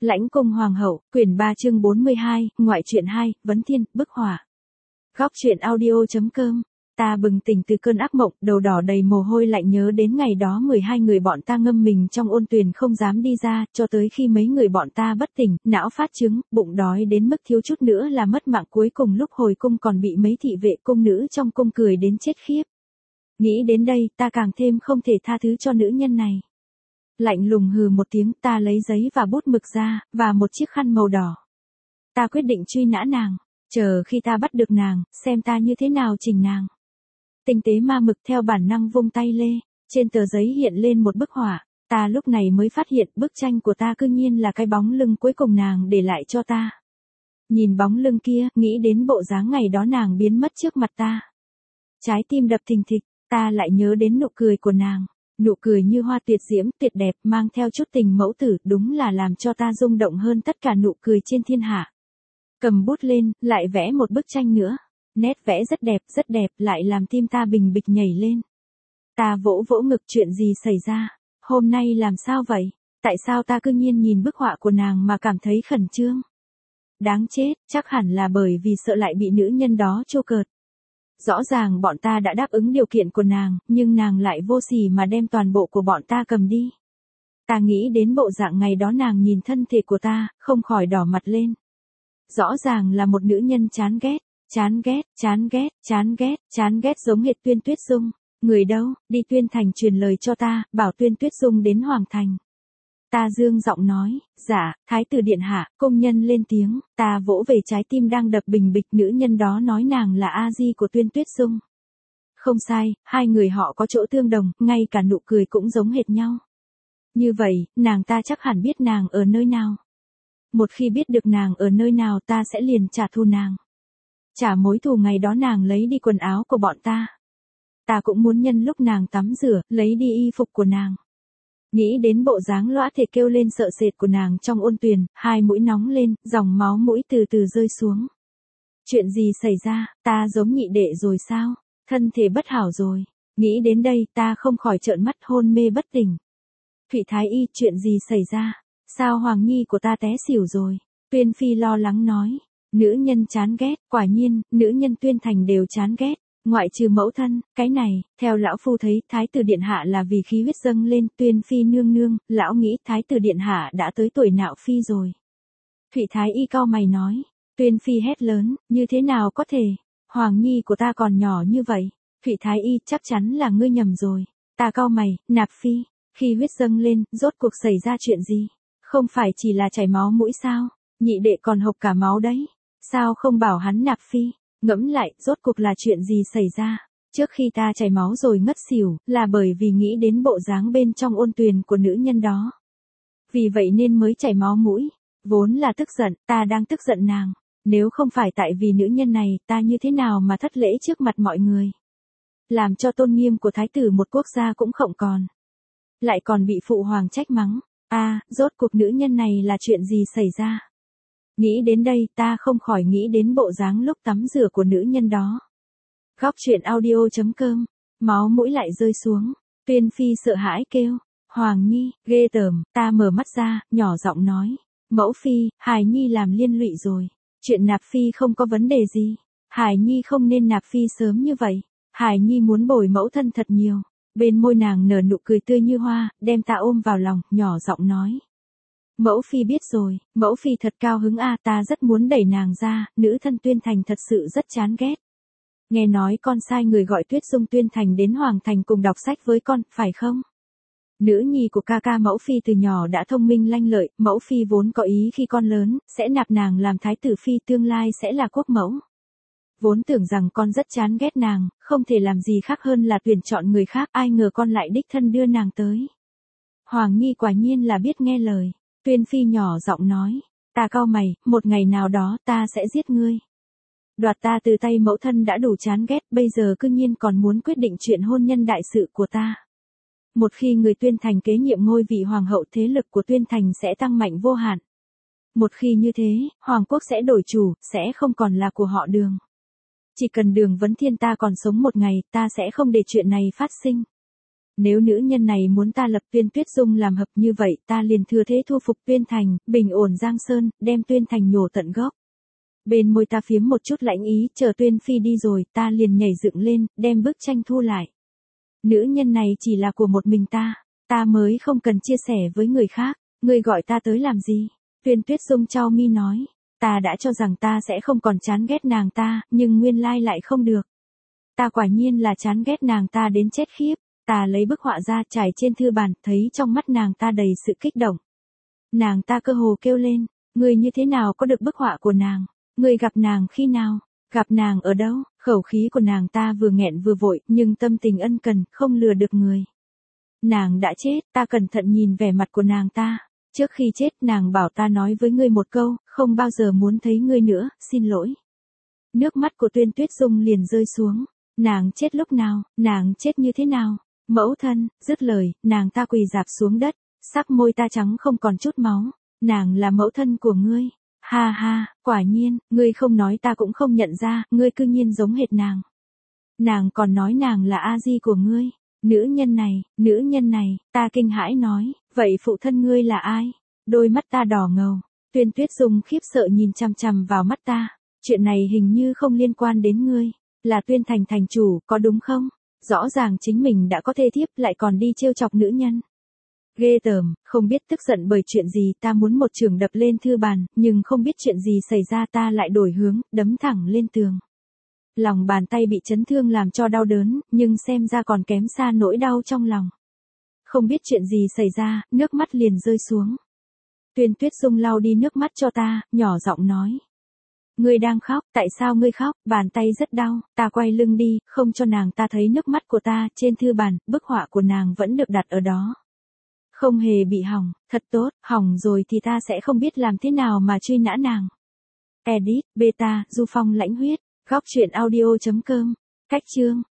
Lãnh cung hoàng hậu, quyển 3 chương 42, ngoại truyện 2, vấn thiên, bức hỏa. Góc truyện audio.com. Ta bừng tỉnh từ cơn ác mộng, đầu đỏ đầy mồ hôi lạnh nhớ đến ngày đó 12 người bọn ta ngâm mình trong ôn tuyền không dám đi ra, cho tới khi mấy người bọn ta bất tỉnh, não phát chứng, bụng đói đến mức thiếu chút nữa là mất mạng, cuối cùng lúc hồi cung còn bị mấy thị vệ cung nữ trong cung cười đến chết khiếp. Nghĩ đến đây, ta càng thêm không thể tha thứ cho nữ nhân này. Lạnh lùng hừ một tiếng, ta lấy giấy và bút mực ra, và một chiếc khăn màu đỏ. Ta quyết định truy nã nàng, chờ khi ta bắt được nàng, xem ta như thế nào chỉnh nàng. Tinh tế ma mực theo bản năng vung tay lê, trên tờ giấy hiện lên một bức họa, ta lúc này mới phát hiện bức tranh của ta cư nhiên là cái bóng lưng cuối cùng nàng để lại cho ta. Nhìn bóng lưng kia, nghĩ đến bộ dáng ngày đó nàng biến mất trước mặt ta. Trái tim đập thình thịch, ta lại nhớ đến nụ cười của nàng. Nụ cười như hoa tuyệt diễm, tuyệt đẹp, mang theo chút tình mẫu tử, đúng là làm cho ta rung động hơn tất cả nụ cười trên thiên hạ. Cầm bút lên, lại vẽ một bức tranh nữa. Nét vẽ rất đẹp, lại làm tim ta bình bịch nhảy lên. Ta vỗ vỗ ngực, chuyện gì xảy ra? Hôm nay làm sao vậy? Tại sao ta cứ nhiên nhìn bức họa của nàng mà cảm thấy khẩn trương? Đáng chết, chắc hẳn là bởi vì sợ lại bị nữ nhân đó trêu cợt. Rõ ràng bọn ta đã đáp ứng điều kiện của nàng, nhưng nàng lại vô sỉ mà đem toàn bộ của bọn ta cầm đi. Ta nghĩ đến bộ dạng ngày đó nàng nhìn thân thể của ta, không khỏi đỏ mặt lên. Rõ ràng là một nữ nhân chán ghét giống hệt Tuyên Tuyết Dung. Người đâu, đi Tuyên Thành truyền lời cho ta, bảo Tuyên Tuyết Dung đến Hoàng Thành. Ta dương giọng nói, dạ, thái tử điện hạ, công nhân lên tiếng, ta vỗ về trái tim đang đập bình bịch, nữ nhân đó nói nàng là A Di của Tuyên Tuyết Dung. Không sai, hai người họ có chỗ tương đồng, ngay cả nụ cười cũng giống hệt nhau. Như vậy, nàng ta chắc hẳn biết nàng ở nơi nào. Một khi biết được nàng ở nơi nào ta sẽ liền trả thù nàng. Trả mối thù ngày đó nàng lấy đi quần áo của bọn ta. Ta cũng muốn nhân lúc nàng tắm rửa, lấy đi y phục của nàng. Nghĩ đến bộ dáng lõa thể kêu lên sợ sệt của nàng trong ôn tuyền, hai mũi nóng lên, dòng máu mũi từ từ rơi xuống. Chuyện gì xảy ra, ta giống nhị đệ rồi sao? Thân thể bất hảo rồi. Nghĩ đến đây, ta không khỏi trợn mắt hôn mê bất tỉnh. Thụy Thái Y, chuyện gì xảy ra? Sao Hoàng Nhi của ta té xỉu rồi? Tuyên Phi lo lắng nói. Nữ nhân chán ghét, quả nhiên, nữ nhân Tuyên Thành đều chán ghét. Ngoại trừ mẫu thân, cái này, theo lão phu thấy, thái tử điện hạ là vì khí huyết dâng lên, Tuyên Phi nương nương, lão nghĩ thái tử điện hạ đã tới tuổi nạo phi rồi. Thụy Thái Y cau mày nói. Tuyên Phi hét lớn, như thế nào có thể? Hoàng Nhi của ta còn nhỏ như vậy. Thụy Thái Y, chắc chắn là ngươi nhầm rồi. Ta cau mày, nạp phi, khi huyết dâng lên, rốt cuộc xảy ra chuyện gì? Không phải chỉ là chảy máu mũi sao? Nhị đệ còn hộc cả máu đấy. Sao không bảo hắn nạp phi? Ngẫm lại, rốt cuộc là chuyện gì xảy ra? Trước khi ta chảy máu rồi ngất xỉu, là bởi vì nghĩ đến bộ dáng bên trong ôn tuyền của nữ nhân đó. Vì vậy nên mới chảy máu mũi. Vốn là tức giận, ta đang tức giận nàng. Nếu không phải tại vì nữ nhân này, ta như thế nào mà thất lễ trước mặt mọi người? Làm cho tôn nghiêm của thái tử một quốc gia cũng không còn. Lại còn bị phụ hoàng trách mắng. Rốt cuộc nữ nhân này là chuyện gì xảy ra? Nghĩ đến đây, ta không khỏi nghĩ đến bộ dáng lúc tắm rửa của nữ nhân đó. Góc truyện audio.com. Máu mũi lại rơi xuống. Tuyên Phi sợ hãi kêu. Hoàng Nhi, ghê tởm. Ta mở mắt ra, nhỏ giọng nói. Mẫu Phi, Hải Nhi làm liên lụy rồi. Chuyện nạp Phi không có vấn đề gì. Hải Nhi không nên nạp Phi sớm như vậy. Hải Nhi muốn bồi mẫu thân thật nhiều. Bên môi nàng nở nụ cười tươi như hoa, đem ta ôm vào lòng, nhỏ giọng nói. Mẫu Phi biết rồi, mẫu Phi thật cao hứng ta rất muốn đẩy nàng ra, nữ thân Tuyên Thành thật sự rất chán ghét. Nghe nói con sai người gọi Tuyết Dung Tuyên Thành đến Hoàng Thành cùng đọc sách với con, phải không? Nữ nhi của ca ca mẫu Phi từ nhỏ đã thông minh lanh lợi, mẫu Phi vốn có ý khi con lớn, sẽ nạp nàng làm thái tử Phi, tương lai sẽ là quốc mẫu. Vốn tưởng rằng con rất chán ghét nàng, không thể làm gì khác hơn là tuyển chọn người khác, ai ngờ con lại đích thân đưa nàng tới. Hoàng Nhi quả nhiên là biết nghe lời. Tuyên Phi nhỏ giọng nói. Ta cau mày, một ngày nào đó ta sẽ giết ngươi. Đoạt ta từ tay mẫu thân đã đủ chán ghét, bây giờ cư nhiên còn muốn quyết định chuyện hôn nhân đại sự của ta. Một khi người Tuyên Thành kế nhiệm ngôi vị hoàng hậu, thế lực của Tuyên Thành sẽ tăng mạnh vô hạn. Một khi như thế, hoàng quốc sẽ đổi chủ, sẽ không còn là của họ Đường. Chỉ cần Đường Vấn Thiên ta còn sống một ngày, ta sẽ không để chuyện này phát sinh. Nếu nữ nhân này muốn ta lập Tuyên Tuyết Dung làm hợp như vậy, ta liền thừa thế thu phục Tuyên Thành, bình ổn Giang Sơn, đem Tuyên Thành nhổ tận gốc. Bên môi ta phiếm một chút lãnh ý, chờ Tuyên Phi đi rồi, ta liền nhảy dựng lên, đem bức tranh thu lại. Nữ nhân này chỉ là của một mình ta mới không cần chia sẻ với người khác, ngươi gọi ta tới làm gì? Tuyên Tuyết Dung chau mi nói, ta đã cho rằng ta sẽ không còn chán ghét nàng ta, nhưng nguyên lai lại không được. Ta quả nhiên là chán ghét nàng ta đến chết khiếp, ta lấy bức họa ra trải trên thư bàn, thấy trong mắt nàng ta đầy sự kích động. Nàng ta cơ hồ kêu lên, ngươi như thế nào có được bức họa của nàng? Ngươi gặp nàng khi nào? Gặp nàng ở đâu? Khẩu khí của nàng ta vừa nghẹn vừa vội, nhưng tâm tình ân cần, không lừa được người. Nàng đã chết, ta cẩn thận nhìn vẻ mặt của nàng ta. Trước khi chết nàng bảo ta nói với ngươi một câu, không bao giờ muốn thấy ngươi nữa, xin lỗi. Nước mắt của Tuyên Tuyết Dung liền rơi xuống. Nàng chết lúc nào, nàng chết như thế nào? Mẫu thân, dứt lời, nàng ta quỳ rạp xuống đất, sắc môi ta trắng không còn chút máu. Nàng là mẫu thân của ngươi. Ha ha, quả nhiên, ngươi không nói ta cũng không nhận ra, ngươi cư nhiên giống hệt nàng. Nàng còn nói nàng là A-di của ngươi. Nữ nhân này, ta kinh hãi nói, vậy phụ thân ngươi là ai? Đôi mắt ta đỏ ngầu, Tuyên Tuyết Dung khiếp sợ nhìn chằm chằm vào mắt ta, chuyện này hình như không liên quan đến ngươi, là Tuyên Thành thành chủ, có đúng không? Rõ ràng chính mình đã có thê thiếp lại còn đi trêu chọc nữ nhân. Ghê tởm, không biết tức giận bởi chuyện gì, ta muốn một chưởng đập lên thư bàn, nhưng không biết chuyện gì xảy ra, ta lại đổi hướng, đấm thẳng lên tường. Lòng bàn tay bị chấn thương làm cho đau đớn, nhưng xem ra còn kém xa nỗi đau trong lòng. Không biết chuyện gì xảy ra, nước mắt liền rơi xuống. Tuyên Tuyết Dung lau đi nước mắt cho ta, nhỏ giọng nói. Ngươi đang khóc, tại sao ngươi khóc? Bàn tay rất đau, ta quay lưng đi, không cho nàng ta thấy nước mắt của ta, trên thư bàn, bức họa của nàng vẫn được đặt ở đó. Không hề bị hỏng, thật tốt, hỏng rồi thì ta sẽ không biết làm thế nào mà truy nã nàng. Edit, beta, Du Phong lãnh huyết, góc truyện audio.com, cách chương.